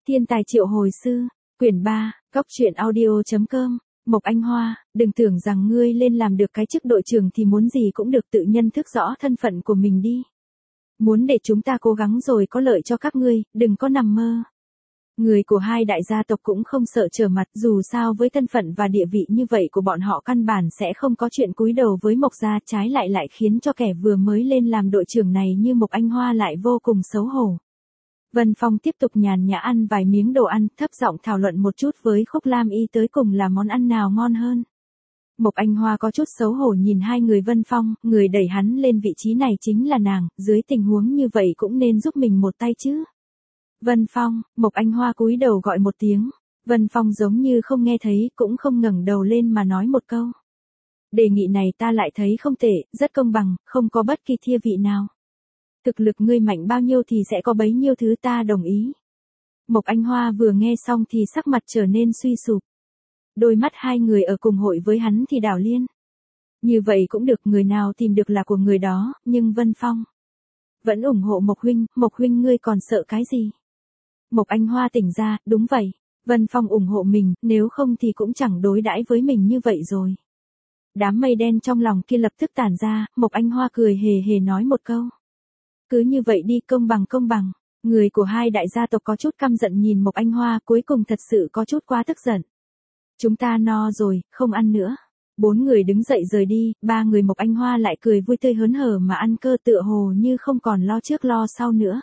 Thiên tài triệu hồi sư, quyển 3, Cóc truyện audio.com, Mộc Anh Hoa, đừng tưởng rằng ngươi lên làm được cái chức đội trưởng thì muốn gì cũng được, tự nhận thức rõ thân phận của mình đi. Muốn để chúng ta cố gắng rồi có lợi cho các ngươi, đừng có nằm mơ. Người của hai đại gia tộc cũng không sợ trở mặt, dù sao với thân phận và địa vị như vậy của bọn họ căn bản sẽ không có chuyện cúi đầu với Mộc gia, trái lại khiến cho kẻ vừa mới lên làm đội trưởng này như Mộc Anh Hoa lại vô cùng xấu hổ. Vân Phong tiếp tục nhàn nhã ăn vài miếng đồ ăn, thấp giọng thảo luận một chút với Khúc Lam Y tới cùng là món ăn nào ngon hơn. Mộc Anh Hoa có chút xấu hổ nhìn hai người Vân Phong, người đẩy hắn lên vị trí này chính là nàng, dưới tình huống như vậy cũng nên giúp mình một tay chứ. Vân Phong, Mộc Anh Hoa cúi đầu gọi một tiếng, Vân Phong giống như không nghe thấy, cũng không ngẩng đầu lên mà nói một câu. Đề nghị này ta lại thấy không tệ, rất công bằng, không có bất kỳ thiên vị nào. Thực lực ngươi mạnh bao nhiêu thì sẽ có bấy nhiêu thứ, ta đồng ý. Mộc Anh Hoa vừa nghe xong thì sắc mặt trở nên suy sụp. Đôi mắt hai người ở cùng hội với hắn thì đảo liên. Như vậy cũng được, người nào tìm được là của người đó, nhưng Vân Phong vẫn ủng hộ Mộc huynh ngươi còn sợ cái gì? Mộc Anh Hoa tỉnh ra, đúng vậy, Vân Phong ủng hộ mình, nếu không thì cũng chẳng đối đãi với mình như vậy rồi. Đám mây đen trong lòng kia lập tức tản ra, Mộc Anh Hoa cười hề hề nói một câu. Cứ như vậy đi, công bằng. Người của hai đại gia tộc có chút căm giận nhìn Mộc Anh Hoa, cuối cùng thật sự có chút quá tức giận. Chúng ta no rồi, không ăn nữa. 4 người đứng dậy rời đi, 3 người Mộc Anh Hoa lại cười vui tươi hớn hở mà ăn cơ, tựa hồ như không còn lo trước lo sau nữa.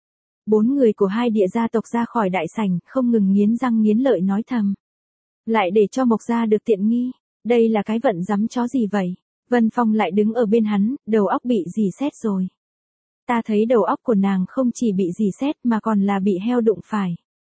4 người của hai địa gia tộc ra khỏi đại sảnh, không ngừng nghiến răng nghiến lợi nói thầm. Lại để cho Mộc gia được tiện nghi, đây là cái vận dắm chó gì vậy? Vân Phong lại đứng ở bên hắn, đầu óc bị dì xét rồi. Ta thấy đầu óc của nàng không chỉ bị dì xét mà còn là bị heo đụng phải.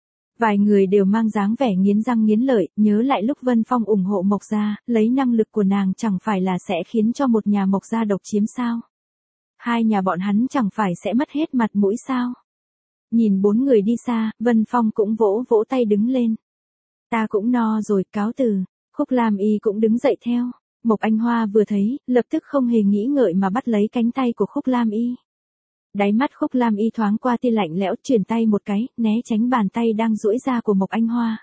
Vài người đều mang dáng vẻ nghiến răng nghiến lợi, nhớ lại lúc Vân Phong ủng hộ Mộc gia, lấy năng lực của nàng chẳng phải là sẽ khiến cho một nhà Mộc gia độc chiếm sao? Hai nhà bọn hắn chẳng phải sẽ mất hết mặt mũi sao? Nhìn 4 người đi xa, Vân Phong cũng vỗ vỗ tay đứng lên. Ta cũng no rồi, cáo từ. Khúc Lam Y cũng đứng dậy theo. Mộc Anh Hoa vừa thấy, lập tức không hề nghĩ ngợi mà bắt lấy cánh tay của Khúc Lam Y. Đáy mắt Khúc Lam Y thoáng qua tia lạnh lẽo, chuyển tay một cái, né tránh bàn tay đang duỗi ra của Mộc Anh Hoa.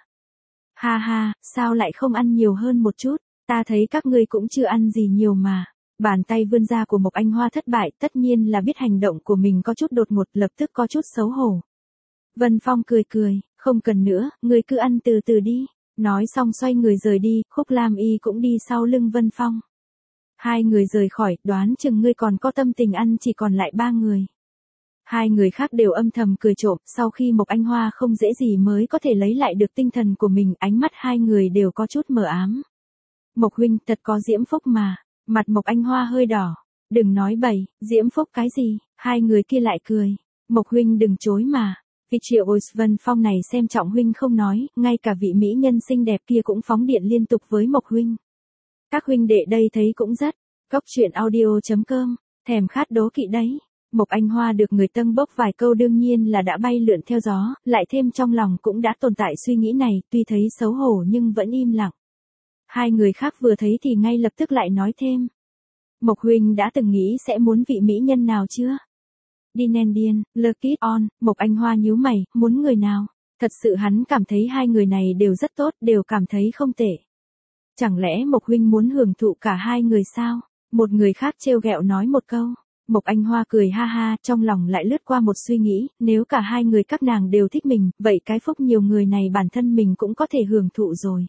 Ha ha, sao lại không ăn nhiều hơn một chút, ta thấy các ngươi cũng chưa ăn gì nhiều mà. Bàn tay vươn ra của Mộc Anh Hoa thất bại, tất nhiên là biết hành động của mình có chút đột ngột, lập tức có chút xấu hổ. Vân Phong cười, không cần nữa, ngươi cứ ăn từ từ đi. Nói xong xoay người rời đi, Khúc Lam Y cũng đi sau lưng Vân Phong. Hai người rời khỏi, đoán chừng ngươi còn có tâm tình ăn, chỉ còn lại 3 người. Hai người khác đều âm thầm cười trộm, sau khi Mộc Anh Hoa không dễ gì mới có thể lấy lại được tinh thần của mình, ánh mắt hai người đều có chút mờ ám. Mộc huynh thật có diễm phúc mà, mặt Mộc Anh Hoa hơi đỏ. Đừng nói bậy, diễm phúc cái gì, hai người kia lại cười. Mộc huynh đừng chối mà. Vì Triệu Vân Phong này xem trọng huynh không nói, ngay cả vị mỹ nhân xinh đẹp kia cũng phóng điện liên tục với Mộc huynh. Các huynh đệ đây thấy cũng rất. Cóc truyện audio.com, thèm khát đố kỵ đấy. Mộc Anh Hoa được người tâng bốc vài câu đương nhiên là đã bay lượn theo gió, lại thêm trong lòng cũng đã tồn tại suy nghĩ này, tuy thấy xấu hổ nhưng vẫn im lặng. Hai người khác vừa thấy thì ngay lập tức lại nói thêm. Mộc huynh đã từng nghĩ sẽ muốn vị mỹ nhân nào chưa? Dinendian, Lucky On, Mộc Anh Hoa nhíu mày, muốn người nào? Thật sự hắn cảm thấy hai người này đều rất tốt, đều cảm thấy không tệ. Chẳng lẽ Mộc huynh muốn hưởng thụ cả hai người sao? Một người khác trêu ghẹo nói một câu. Mộc Anh Hoa cười ha ha, trong lòng lại lướt qua một suy nghĩ, nếu cả hai người các nàng đều thích mình, vậy cái phúc nhiều người này bản thân mình cũng có thể hưởng thụ rồi.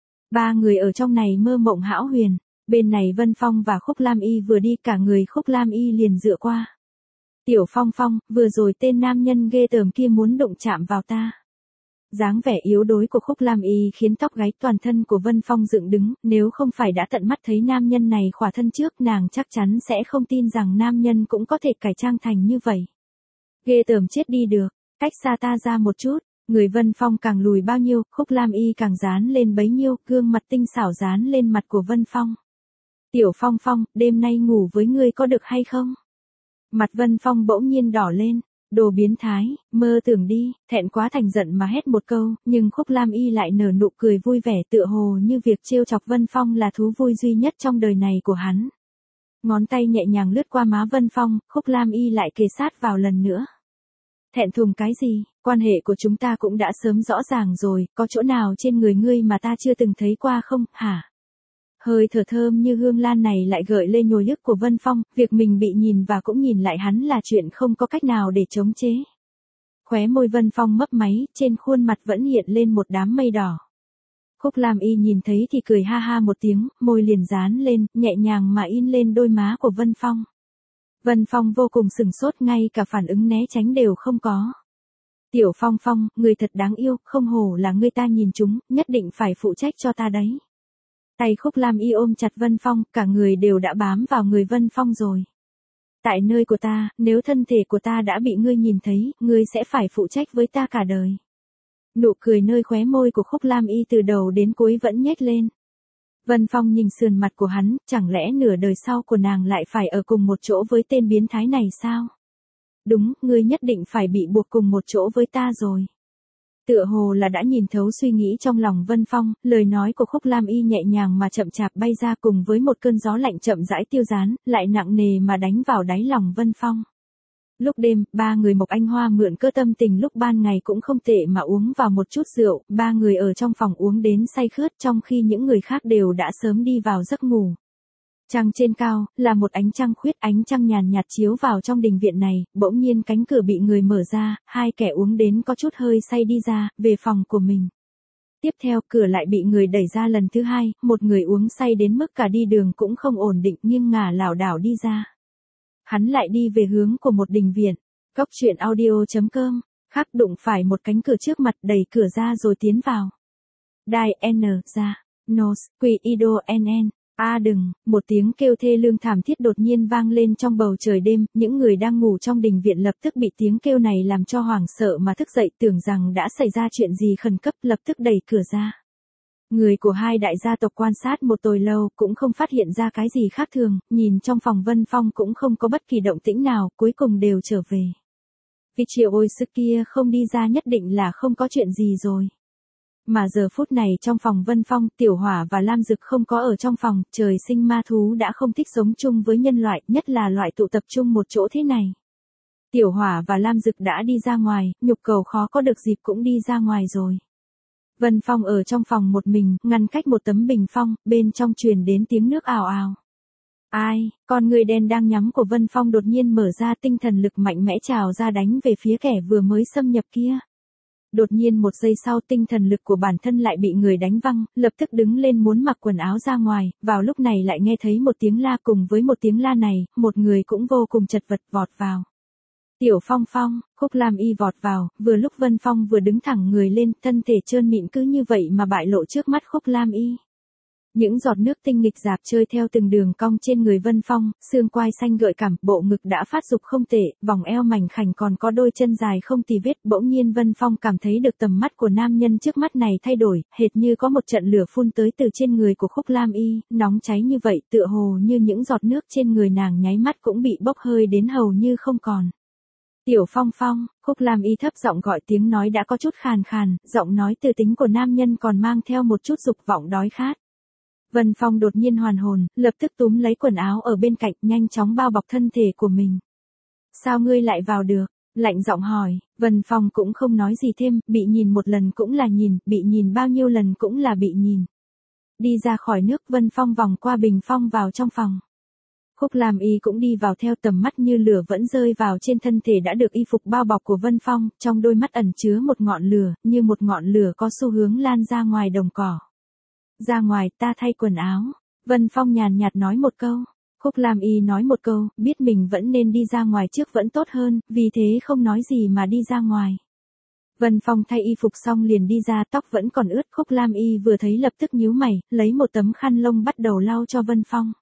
3 người ở trong này mơ mộng hão huyền, bên này Vân Phong và Khúc Lam Y vừa đi, cả người Khúc Lam Y liền dựa qua. Tiểu Phong Phong, vừa rồi tên nam nhân ghê tởm kia muốn đụng chạm vào ta. Dáng vẻ yếu đuối của Khúc Lam Y khiến tóc gáy toàn thân của Vân Phong dựng đứng, nếu không phải đã tận mắt thấy nam nhân này khỏa thân trước, nàng chắc chắn sẽ không tin rằng nam nhân cũng có thể cải trang thành như vậy. Ghê tởm chết đi được, cách xa ta ra một chút, người Vân Phong càng lùi bao nhiêu, Khúc Lam Y càng dán lên bấy nhiêu, gương mặt tinh xảo dán lên mặt của Vân Phong. Tiểu Phong Phong, đêm nay ngủ với ngươi có được hay không? Mặt Vân Phong bỗng nhiên đỏ lên. Đồ biến thái, mơ tưởng đi, thẹn quá thành giận mà hét một câu, nhưng Khúc Lam Y lại nở nụ cười vui vẻ, tựa hồ như việc trêu chọc Vân Phong là thú vui duy nhất trong đời này của hắn. Ngón tay nhẹ nhàng lướt qua má Vân Phong, Khúc Lam Y lại kề sát vào lần nữa. Thẹn thùng cái gì, quan hệ của chúng ta cũng đã sớm rõ ràng rồi, có chỗ nào trên người ngươi mà ta chưa từng thấy qua không, hả? Hơi thở thơm như hương lan này lại gợi lên nhồi nhức của Vân Phong, việc mình bị nhìn và cũng nhìn lại hắn là chuyện không có cách nào để chống chế. Khóe môi Vân Phong mấp máy, trên khuôn mặt vẫn hiện lên một đám mây đỏ. Khúc Lam Y nhìn thấy thì cười ha ha một tiếng, môi liền dán lên, nhẹ nhàng mà in lên đôi má của Vân Phong. Vân Phong vô cùng sửng sốt, ngay cả phản ứng né tránh đều không có. Tiểu Phong Phong, người thật đáng yêu, không hổ là người ta nhìn chúng, nhất định phải phụ trách cho ta đấy. Tay Khúc Lam Y ôm chặt Vân Phong, cả người đều đã bám vào người Vân Phong rồi. Tại nơi của ta, nếu thân thể của ta đã bị ngươi nhìn thấy, ngươi sẽ phải phụ trách với ta cả đời. Nụ cười nơi khóe môi của Khúc Lam Y từ đầu đến cuối vẫn nhếch lên. Vân Phong nhìn sườn mặt của hắn, chẳng lẽ nửa đời sau của nàng lại phải ở cùng một chỗ với tên biến thái này sao? Đúng, ngươi nhất định phải bị buộc cùng một chỗ với ta rồi. Tựa hồ là đã nhìn thấu suy nghĩ trong lòng Vân Phong, lời nói của Khúc Lam Y nhẹ nhàng mà chậm chạp bay ra cùng với một cơn gió lạnh chậm rãi tiêu tán, lại nặng nề mà đánh vào đáy lòng Vân Phong. Lúc đêm, ba người Mộc Anh Hoa mượn cơ tâm tình lúc ban ngày cũng không tệ mà uống vào một chút rượu, ba người ở trong phòng uống đến say khướt trong khi những người khác đều đã sớm đi vào giấc ngủ. Trăng trên cao, là một ánh trăng khuyết, ánh trăng nhàn nhạt chiếu vào trong đình viện này, bỗng nhiên cánh cửa bị người mở ra, hai kẻ uống đến có chút hơi say đi ra, về phòng của mình. Tiếp theo, cửa lại bị người đẩy ra lần thứ hai, một người uống say đến mức cả đi đường cũng không ổn định nghiêng ngả lảo đảo đi ra. Hắn lại đi về hướng của một đình viện. Cốc truyện audio.com, khắc đụng phải một cánh cửa trước mặt, đẩy cửa ra rồi tiến vào. Đai N ra, Nos, Quỷ Ido NN. Đừng, một tiếng kêu thê lương thảm thiết đột nhiên vang lên trong bầu trời đêm, những người đang ngủ trong đình viện lập tức bị tiếng kêu này làm cho hoảng sợ mà thức dậy, tưởng rằng đã xảy ra chuyện gì khẩn cấp, lập tức đẩy cửa ra. Người của hai đại gia tộc quan sát một hồi lâu cũng không phát hiện ra cái gì khác thường, nhìn trong phòng Vân Phong cũng không có bất kỳ động tĩnh nào, cuối cùng đều trở về. Vì Triệu ôi sức kia không đi ra nhất định là không có chuyện gì rồi. Mà giờ phút này trong phòng Vân Phong, Tiểu Hỏa và Lam Dực không có ở trong phòng, trời sinh ma thú đã không thích sống chung với nhân loại, nhất là loại tụ tập chung một chỗ thế này. Tiểu Hỏa và Lam Dực đã đi ra ngoài, Nhục Cầu khó có được dịp cũng đi ra ngoài rồi. Vân Phong ở trong phòng một mình, ngăn cách một tấm bình phong, bên trong truyền đến tiếng nước ào ào. Ai, con người đen đang nhắm của Vân Phong đột nhiên mở ra, tinh thần lực mạnh mẽ trào ra đánh về phía kẻ vừa mới xâm nhập kia. Đột nhiên một giây sau tinh thần lực của bản thân lại bị người đánh văng, lập tức đứng lên muốn mặc quần áo ra ngoài, vào lúc này lại nghe thấy một tiếng la, cùng với một tiếng la này, một người cũng vô cùng chật vật vọt vào. Tiểu Phong Phong, Khúc Lam Y vọt vào, vừa lúc Vân Phong vừa đứng thẳng người lên, thân thể trơn mịn cứ như vậy mà bại lộ trước mắt Khúc Lam Y. Những giọt nước tinh nghịch dạp chơi theo từng đường cong trên người Vân Phong, xương quai xanh gợi cảm, bộ ngực đã phát dục không tệ, vòng eo mảnh khảnh còn có đôi chân dài không tì vết. Bỗng nhiên Vân Phong cảm thấy được tầm mắt của nam nhân trước mắt này thay đổi, hệt như có một trận lửa phun tới từ trên người của Khúc Lam Y, nóng cháy như vậy, tựa hồ như những giọt nước trên người nàng nháy mắt cũng bị bốc hơi đến hầu như không còn. Tiểu Phong Phong, Khúc Lam Y thấp giọng gọi, tiếng nói đã có chút khàn khàn, giọng nói từ tính của nam nhân còn mang theo một chút dục vọng đói khát. Vân Phong đột nhiên hoàn hồn, lập tức túm lấy quần áo ở bên cạnh, nhanh chóng bao bọc thân thể của mình. Sao ngươi lại vào được? Lạnh giọng hỏi. Vân Phong cũng không nói gì thêm, bị nhìn một lần cũng là nhìn, bị nhìn bao nhiêu lần cũng là bị nhìn. Đi ra khỏi nước, Vân Phong vòng qua bình phong vào trong phòng. Khúc Lam Y cũng đi vào theo, tầm mắt như lửa vẫn rơi vào trên thân thể đã được y phục bao bọc của Vân Phong, trong đôi mắt ẩn chứa một ngọn lửa, như một ngọn lửa có xu hướng lan ra ngoài đồng cỏ. Ra ngoài, ta thay quần áo. Vân Phong nhàn nhạt nói một câu. Khúc Lam Y nói một câu, biết mình vẫn nên đi ra ngoài trước vẫn tốt hơn, vì thế không nói gì mà đi ra ngoài. Vân Phong thay y phục xong liền đi ra, tóc vẫn còn ướt. Khúc Lam Y vừa thấy lập tức nhíu mày, lấy một tấm khăn lông bắt đầu lau cho Vân Phong.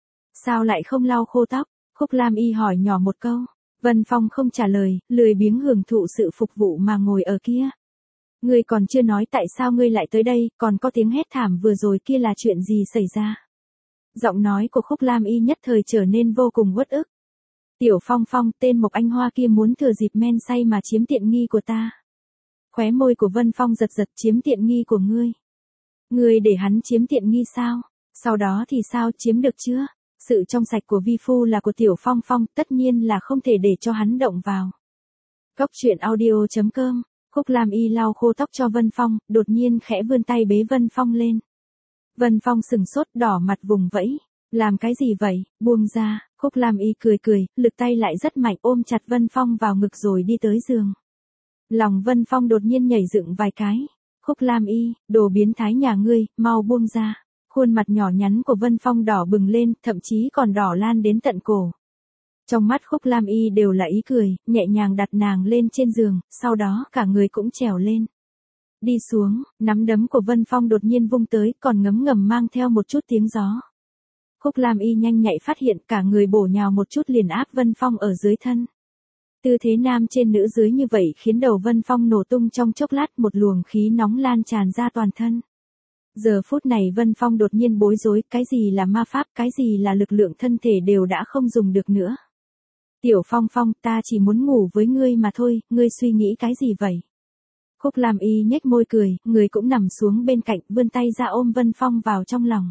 Sao lại không lau khô tóc? Khúc Lam Y hỏi nhỏ một câu. Vân Phong không trả lời, lười biếng hưởng thụ sự phục vụ mà ngồi ở kia. Ngươi còn chưa nói tại sao ngươi lại tới đây, còn có tiếng hét thảm vừa rồi kia là chuyện gì xảy ra? Giọng nói của Khúc Lam Y nhất thời trở nên vô cùng uất ức. Tiểu Phong Phong, tên Mộc Anh Hoa kia muốn thừa dịp men say mà chiếm tiện nghi của ta. Khóe môi của Vân Phong giật giật, chiếm tiện nghi của ngươi. Ngươi để hắn chiếm tiện nghi sao? Sau đó thì sao, chiếm được chưa? Sự trong sạch của vi phu là của Tiểu Phong Phong, tất nhiên là không thể để cho hắn động vào. Cốc truyện audio.com, Khúc Lam Y lau khô tóc cho Vân Phong, đột nhiên khẽ vươn tay bế Vân Phong lên. Vân Phong sừng sốt đỏ mặt vùng vẫy. Làm cái gì vậy, buông ra, Khúc Lam Y cười cười, lực tay lại rất mạnh ôm chặt Vân Phong vào ngực rồi đi tới giường. Lòng Vân Phong đột nhiên nhảy dựng vài cái. Khúc Lam Y, đồ biến thái nhà ngươi, mau buông ra. Khuôn mặt nhỏ nhắn của Vân Phong đỏ bừng lên, thậm chí còn đỏ lan đến tận cổ. Trong mắt Khúc Lam Y đều là ý cười, nhẹ nhàng đặt nàng lên trên giường, sau đó cả người cũng trèo lên. Đi xuống, nắm đấm của Vân Phong đột nhiên vung tới, còn ngấm ngầm mang theo một chút tiếng gió. Khúc Lam Y nhanh nhạy phát hiện cả người bổ nhào một chút liền áp Vân Phong ở dưới thân. Tư thế nam trên nữ dưới như vậy khiến đầu Vân Phong nổ tung trong chốc lát, một luồng khí nóng lan tràn ra toàn thân. Giờ phút này Vân Phong đột nhiên bối rối, cái gì là ma pháp, cái gì là lực lượng thân thể đều đã không dùng được nữa. Tiểu Phong Phong, ta chỉ muốn ngủ với ngươi mà thôi, ngươi suy nghĩ cái gì vậy? Khúc Lam Y nhếch môi cười, người cũng nằm xuống bên cạnh, vươn tay ra ôm Vân Phong vào trong lòng.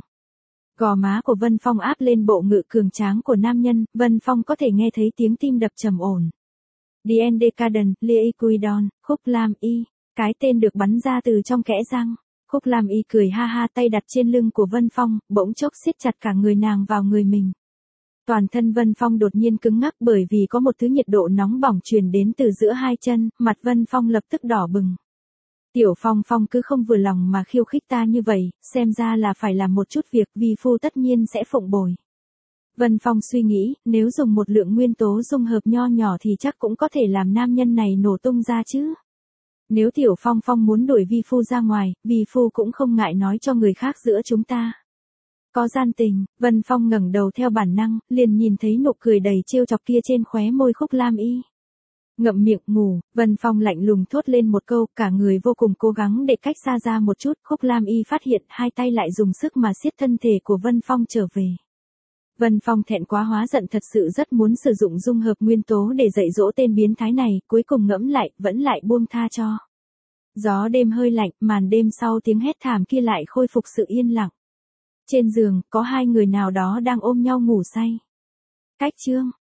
Gò má của Vân Phong áp lên bộ ngực cường tráng của nam nhân, Vân Phong có thể nghe thấy tiếng tim đập trầm ổn. The End Decadent, Liquidon, Khúc Lam Y, cái tên được bắn ra từ trong kẽ răng. Khúc Lam Y cười ha ha, tay đặt trên lưng của Vân Phong, bỗng chốc siết chặt cả người nàng vào người mình. Toàn thân Vân Phong đột nhiên cứng ngắc bởi vì có một thứ nhiệt độ nóng bỏng truyền đến từ giữa hai chân, mặt Vân Phong lập tức đỏ bừng. Tiểu Phong Phong cứ không vừa lòng mà khiêu khích ta như vậy, xem ra là phải làm một chút việc, vi phu tất nhiên sẽ phụng bồi. Vân Phong suy nghĩ, nếu dùng một lượng nguyên tố dung hợp nho nhỏ thì chắc cũng có thể làm nam nhân này nổ tung ra chứ. Nếu Tiểu Phong Phong muốn đuổi vi phu ra ngoài, vi phu cũng không ngại nói cho người khác giữa chúng ta. Có gian tình, Vân Phong ngẩng đầu theo bản năng, liền nhìn thấy nụ cười đầy trêu chọc kia trên khóe môi Khúc Lam Y. Ngậm miệng ngủ, Vân Phong lạnh lùng thốt lên một câu, cả người vô cùng cố gắng để cách xa ra một chút, Khúc Lam Y phát hiện hai tay lại dùng sức mà siết thân thể của Vân Phong trở về. Vân Phong thẹn quá hóa giận, thật sự rất muốn sử dụng dung hợp nguyên tố để dạy dỗ tên biến thái này, cuối cùng ngẫm lại, vẫn lại buông tha cho. Gió đêm hơi lạnh, màn đêm sau tiếng hét thảm kia lại khôi phục sự yên lặng. Trên giường, có hai người nào đó đang ôm nhau ngủ say. Cách chương